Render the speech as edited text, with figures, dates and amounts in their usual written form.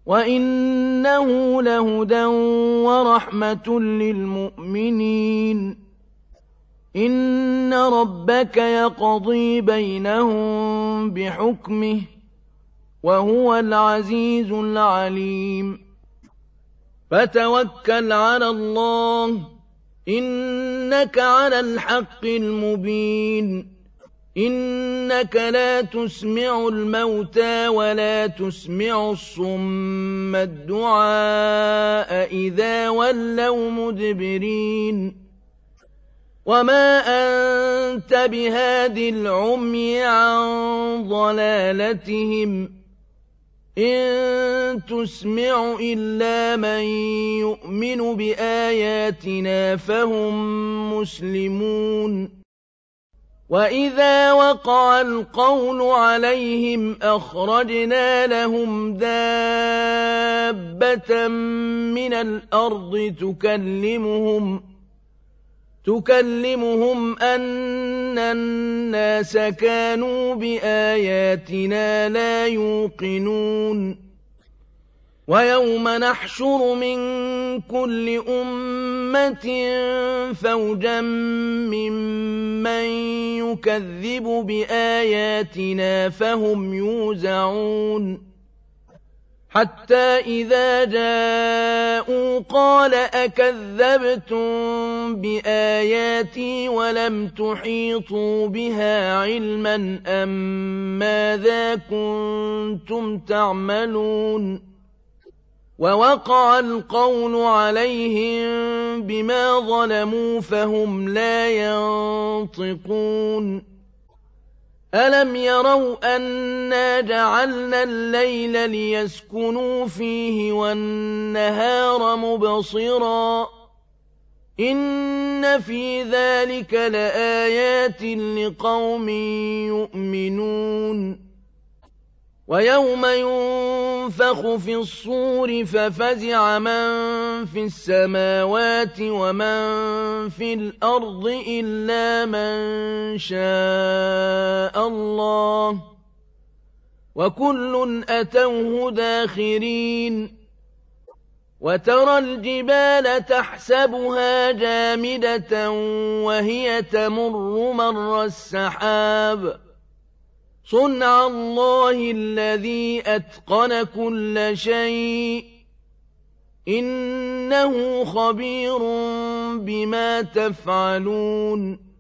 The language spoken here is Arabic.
وَإِنَّهُ لَهُدًى وَرَحْمَةٌ لِّلْمُؤْمِنِينَ إِنَّ رَبَّكَ يَقْضِي بَيْنَهُم بِحُكْمِهِ ۚ وَهُوَ الْعَزِيزُ الْعَلِيمُ فَتَوَكَّلْ عَلَى اللَّهِ ۖ إِنَّكَ عَلَى الْحَقِّ الْمُبِينِ إِنَّكَ لَا تُسْمِعُ الْمَوْتَىٰ وَلَا تُسْمِعُ الصُّمَّ الدُّعَاءَ إِذَا وَلَّوْا مُدْبِرِينَ وَمَا أَنتَ بِهَادِ الْعُمْيِ عَن ضَلَالَتِهِمْ ۖ إِن تُسْمِعُ إِلَّا مَن يُؤْمِنُ بِآيَاتِنَا فَهُم مُّسْلِمُونَ وَإِذَا وَقَعَ الْقَوْلُ عَلَيْهِمْ أَخْرَجْنَا لَهُمْ دَابَّةً مِّنَ الْأَرْضِ تُكَلِّمُهُمْ أَنَّ النَّاسَ كَانُوا بِآيَاتِنَا لَا يُوقِنُونَ وَيَوْمَ نَحْشُرُ مِن كُلِّ أُمَّةٍ فَوْجًا مِّمَّن يُكَذِّبُ بِآيَاتِنَا فَهُمْ يُوزَعُونَ حَتَّىٰ إِذَا جَاءُوا قَالَ أَكَذَّبْتُم بِآيَاتِي وَلَمْ تُحِيطُوا بِهَا عِلْمًا ماذا كُنتُمْ تَعْمَلُونَ وَوَقَعَ الْقَوْلُ عَلَيْهِم بِمَا ظَلَمُوا فَهُمْ لَا يَنطِقُونَ أَلَمْ يَرَوْا أَنَّا جَعَلْنَا اللَّيْلَ لِيَسْكُنُوا فِيهِ وَالنَّهَارَ مُبْصِرًا إِنَّ فِي ذَٰلِكَ لَآيَاتٍ لِّقَوْمٍ يُؤْمِنُونَ وَيَوْمَ يُنفَخُ فِي الصُّورِ فَفَزِعَ مَن فِي السَّمَاوَاتِ وَمَن فِي الْأَرْضِ إِلَّا مَن شَاءَ اللَّهُ ۖ وَكُلٌّ أَتَوْهُ دَاخِرِينَ وَتَرَى الْجِبَالَ تَحْسَبُهَا جَامِدَةً وَهِيَ تَمُرُّ مَرَّ السَّحَابِ صُنْعَ اللَّهِ الَّذِي أَتْقَنَ كُلَّ شَيْءٍ ۚ إِنَّهُ خَبِيرٌ بِمَا تَفْعَلُونَ